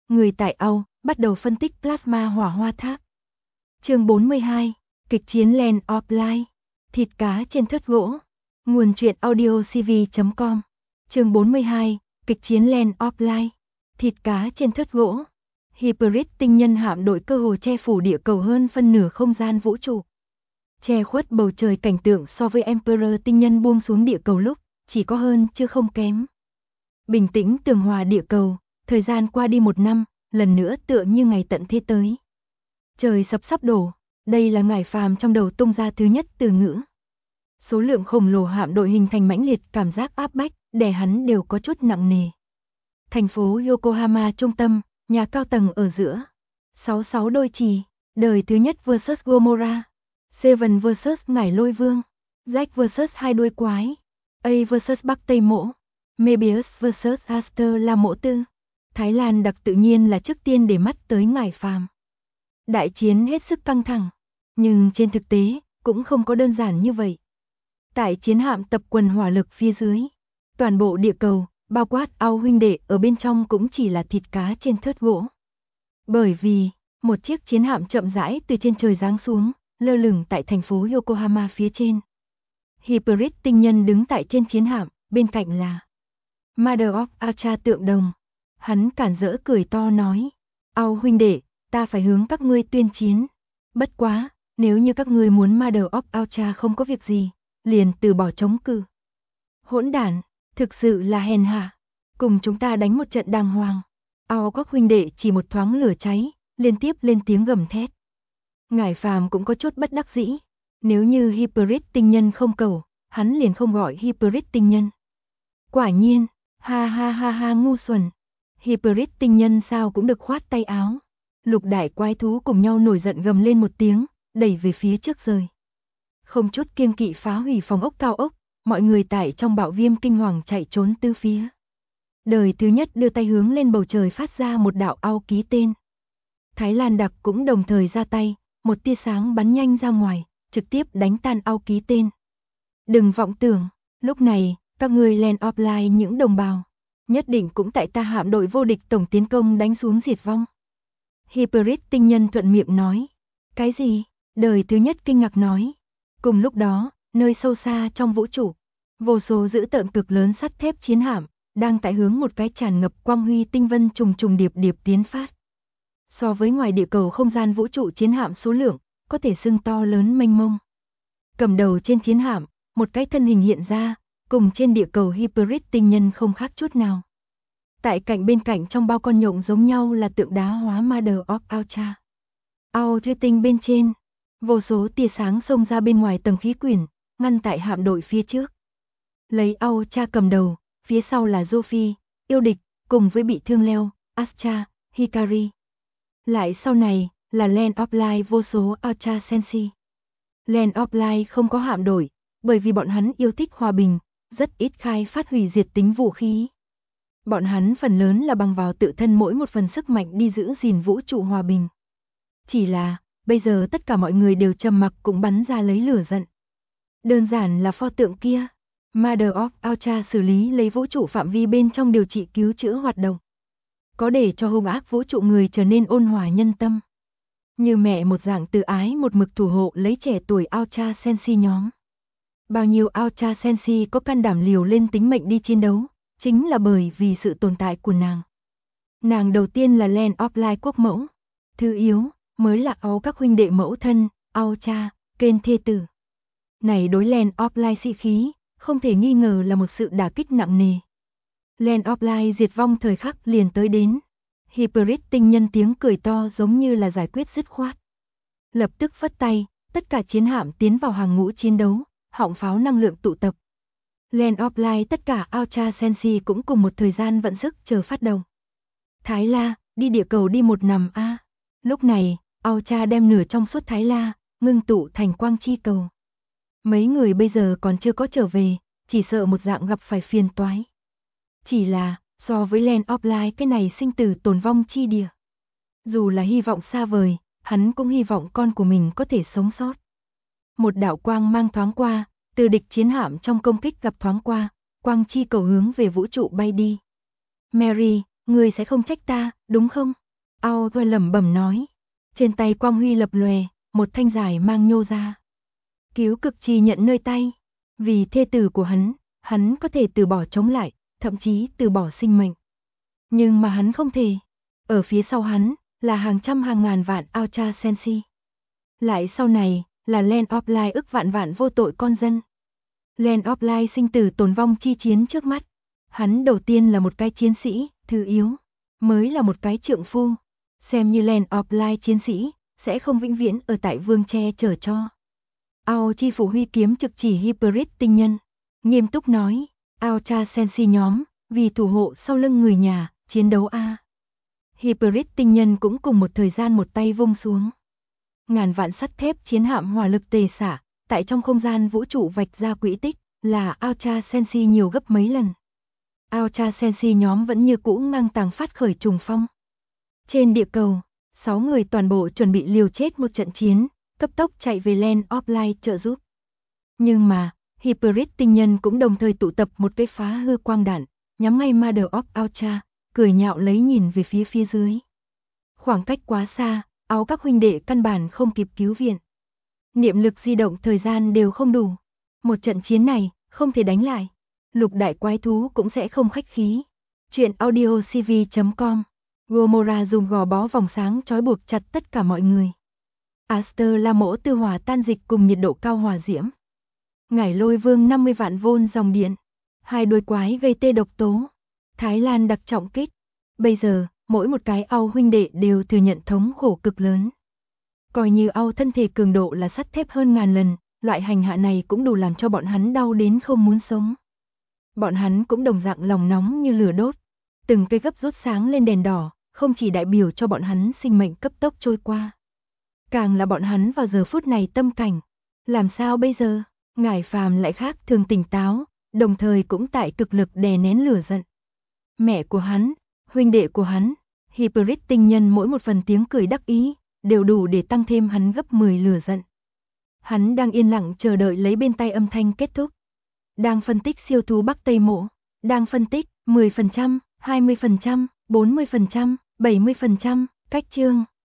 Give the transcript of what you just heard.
Người tại Âu bắt đầu phân tích plasma hỏa hoa tháp. Chương 42, kịch chiến Land of Light, thịt cá trên thớt gỗ. Nguồn truyện audiocv.com. Chương 42, kịch chiến Land of Light, thịt cá trên thớt gỗ. Hybrid tinh nhân hạm đội cơ hồ che phủ địa cầu hơn phân nửa không gian vũ trụ. Che khuất bầu trời cảnh tượng so với Emperor tinh nhân buông xuống địa cầu lúc chỉ có hơn chứ không kém. Bình tĩnh tường hòa địa cầu, thời gian qua đi 1 năm, lần nữa tựa như ngày tận thế tới. Trời sắp đổ, đây là Ngải Phàm trong đầu tung ra thứ nhất từ ngữ. Số lượng khổng lồ hạm đội hình thành mãnh liệt cảm giác áp bách, để hắn đều có chút nặng nề. Thành phố Yokohama trung tâm, nhà cao tầng ở giữa. 66 đôi chì, đời thứ nhất vs Gomorrah, Seven vs Ngải Lôi Vương, Jack vs hai đuôi quái, A vs Bắc Tây Mỗ, Mebius vs Aster La Mỗ Tư. Thái Lan đặc tự nhiên là trước tiên để mắt tới Ngải Phàm. Đại chiến hết sức căng thẳng, nhưng trên thực tế cũng không có đơn giản như vậy. Tại chiến hạm tập quần hỏa lực phía dưới, toàn bộ địa cầu, bao quát Ao huynh đệ ở bên trong cũng chỉ là thịt cá trên thớt gỗ. Bởi vì, một chiếc chiến hạm chậm rãi từ trên trời giáng xuống, lơ lửng tại thành phố Yokohama phía trên. Hybrid tinh nhân đứng tại trên chiến hạm, bên cạnh là Mother of Ultra tượng đồng. Hắn cản rỡ cười to nói, Ao huynh đệ, ta phải hướng các ngươi tuyên chiến. Bất quá, nếu như các ngươi muốn Mother of Ultra không có việc gì, liền từ bỏ chống cự. Hỗn đản, thực sự là hèn hạ. Cùng chúng ta đánh một trận đàng hoàng. Ao các huynh đệ chỉ một thoáng lửa cháy, liên tiếp lên tiếng gầm thét. Ngải Phàm cũng có chút bất đắc dĩ. Nếu như Hybrid tinh nhân không cầu, hắn liền không gọi Hybrid tinh nhân. Quả nhiên, ha ha ha ha ngu xuẩn. Hybrid tinh nhân sao cũng được khoát tay áo. Lục đại quái thú cùng nhau nổi giận gầm lên một tiếng, đẩy về phía trước rời. Không chút kiêng kỵ phá hủy phòng ốc cao ốc, mọi người tại trong bạo viêm kinh hoàng chạy trốn tứ phía. Đời thứ nhất đưa tay hướng lên bầu trời phát ra một đạo ao ký tên. Thái Lan đặc cũng đồng thời ra tay, một tia sáng bắn nhanh ra ngoài, trực tiếp đánh tan ao ký tên. Đừng vọng tưởng, lúc này, các ngươi Land of Light những đồng bào, nhất định cũng tại ta hạm đội vô địch tổng tiến công đánh xuống diệt vong. Hybrid tinh nhân thuận miệng nói. Cái gì? Đời thứ nhất kinh ngạc nói. Cùng lúc đó, nơi sâu xa trong vũ trụ, vô số dữ tợn cực lớn sắt thép chiến hạm, đang tại hướng một cái tràn ngập quang huy tinh vân trùng trùng điệp điệp tiến phát. So với ngoài địa cầu không gian vũ trụ chiến hạm số lượng, có thể xưng to lớn mênh mông. Cầm đầu trên chiến hạm, một cái thân hình hiện ra, cùng trên địa cầu Hybrid tinh nhân không khác chút nào. Tại cạnh bên cạnh trong bao con nhộng giống nhau là tượng đá hóa Mother of Ultra. Ao thủy tinh bên trên, vô số tia sáng xông ra bên ngoài tầng khí quyển, ngăn tại hạm đội phía trước. Lấy Ao cha cầm đầu, phía sau là Sophie, yêu địch, cùng với bị thương Leo, Astra, Hikari. Lại sau này là Land of Light vô số Ultra Sensi. Land of Light không có hạm đội, bởi vì bọn hắn yêu thích hòa bình, rất ít khai phát hủy diệt tính vũ khí. Bọn hắn phần lớn là bằng vào tự thân mỗi một phần sức mạnh đi giữ gìn vũ trụ hòa bình. Chỉ là, bây giờ tất cả mọi người đều trầm mặc cũng bắn ra lấy lửa giận. Đơn giản là pho tượng kia, Mother of Ultra xử lý lấy vũ trụ phạm vi bên trong điều trị cứu chữa hoạt động. Có để cho hung ác vũ trụ người trở nên ôn hòa nhân tâm. Như mẹ một dạng từ ái một mực thủ hộ lấy trẻ tuổi Ultra Sensi nhóm. Bao nhiêu Ultra Sensi có can đảm liều lên tính mệnh đi chiến đấu, chính là bởi vì sự tồn tại của nàng. Nàng đầu tiên là Land of Light quốc mẫu, thứ yếu mới là Ao các huynh đệ mẫu thân, Ao cha, Ken thê tử. Này đối Land of Light sĩ khí, không thể nghi ngờ là một sự đả kích nặng nề. Land of Light diệt vong thời khắc liền tới đến. Hybrid tinh nhân tiếng cười to giống như là giải quyết dứt khoát. Lập tức phất tay, tất cả chiến hạm tiến vào hàng ngũ chiến đấu, họng pháo năng lượng tụ tập. Land of Light tất cả Ultra Sensi cũng cùng một thời gian vận sức chờ phát động. Thái La, đi địa cầu đi một nằm a. Lúc này, Ultra đem nửa trong suốt Thái La, ngưng tụ thành quang chi cầu. Mấy người bây giờ còn chưa có trở về, chỉ sợ một dạng gặp phải phiền toái. Chỉ là, so với Land of Light cái này sinh tử tồn vong chi địa. Dù là hy vọng xa vời, hắn cũng hy vọng con của mình có thể sống sót. Một đạo quang mang thoáng qua, từ địch chiến hạm trong công kích gặp thoáng qua, quang chi cầu hướng về vũ trụ bay đi. Mary, Ngươi sẽ không trách ta, đúng không? Aogue lẩm bẩm nói. Trên tay quang huy lập lòe, một thanh giải mang nhô ra. Cứu cực trì nhận nơi tay. Vì thê tử của hắn có thể từ bỏ chống lại, thậm chí từ bỏ sinh mệnh. Nhưng mà hắn không thể. Ở phía sau hắn, là hàng trăm hàng ngàn vạn Ultra Sensi. Lại sau này, là Land of Light ức vạn vạn vô tội con dân. Land of Light sinh tử tồn vong chi chiến trước mắt. Hắn đầu tiên là một cái chiến sĩ, thứ yếu, mới là một cái trượng phu. Xem như Land of Light chiến sĩ, sẽ không vĩnh viễn ở tại vương che chở cho. Ao chi phủ huy kiếm trực chỉ Hybrid tinh nhân. Nghiêm túc nói, Ultra Sensi nhóm, vì thủ hộ sau lưng người nhà, chiến đấu a. Hybrid tinh nhân cũng cùng một thời gian một tay vung xuống. Ngàn vạn sắt thép chiến hạm hỏa lực tề xả, tại trong không gian vũ trụ vạch ra quỹ tích, là Ultra Sensi nhiều gấp mấy lần. Ultra Sensi nhóm vẫn như cũ ngang tàng phát khởi trùng phong. Trên địa cầu, 6 người toàn bộ chuẩn bị liều chết một trận chiến, cấp tốc chạy về Land of Light trợ giúp. Nhưng mà, Hybrid tinh nhân cũng đồng thời tụ tập một cái phá hư quang đạn, nhắm ngay Mother of Ultra, cười nhạo lấy nhìn về phía dưới. Khoảng cách quá xa, áo các huynh đệ căn bản không kịp cứu viện. Niệm lực di động thời gian đều không đủ. Một trận chiến này, không thể đánh lại. Lục đại quái thú cũng sẽ không khách khí. Chuyện audiocv.com. Gomorrah dùng gò bó vòng sáng trói buộc chặt tất cả mọi người. Aster là mỗ tư hỏa tan dịch cùng nhiệt độ cao hỏa diễm. Ngải lôi vương 50 vạn vôn dòng điện. Hai đuôi quái gây tê độc tố. Thái Lan đặc trọng kích. Bây giờ, mỗi một cái Au huynh đệ đều thừa nhận thống khổ cực lớn. Coi như Au thân thể cường độ là sắt thép hơn ngàn lần, loại hành hạ này cũng đủ làm cho bọn hắn đau đến không muốn sống. Bọn hắn cũng đồng dạng lòng nóng như lửa đốt. Từng cây gấp rút sáng lên đèn đỏ, không chỉ đại biểu cho bọn hắn sinh mệnh cấp tốc trôi qua. Càng là bọn hắn vào giờ phút này tâm cảnh. Làm sao bây giờ? Ngải Phàm lại khác thường tỉnh táo, đồng thời cũng tại cực lực đè nén lửa giận. Mẹ của hắn, huynh đệ của hắn, Hybrid tinh nhân mỗi một phần tiếng cười đắc ý, đều đủ để tăng thêm hắn gấp 10 lửa giận. Hắn đang yên lặng chờ đợi lấy bên tai âm thanh kết thúc. Đang phân tích siêu thú Bắc Tây Mộ, đang phân tích 10%, 20%, 40%, 70%, cách chương.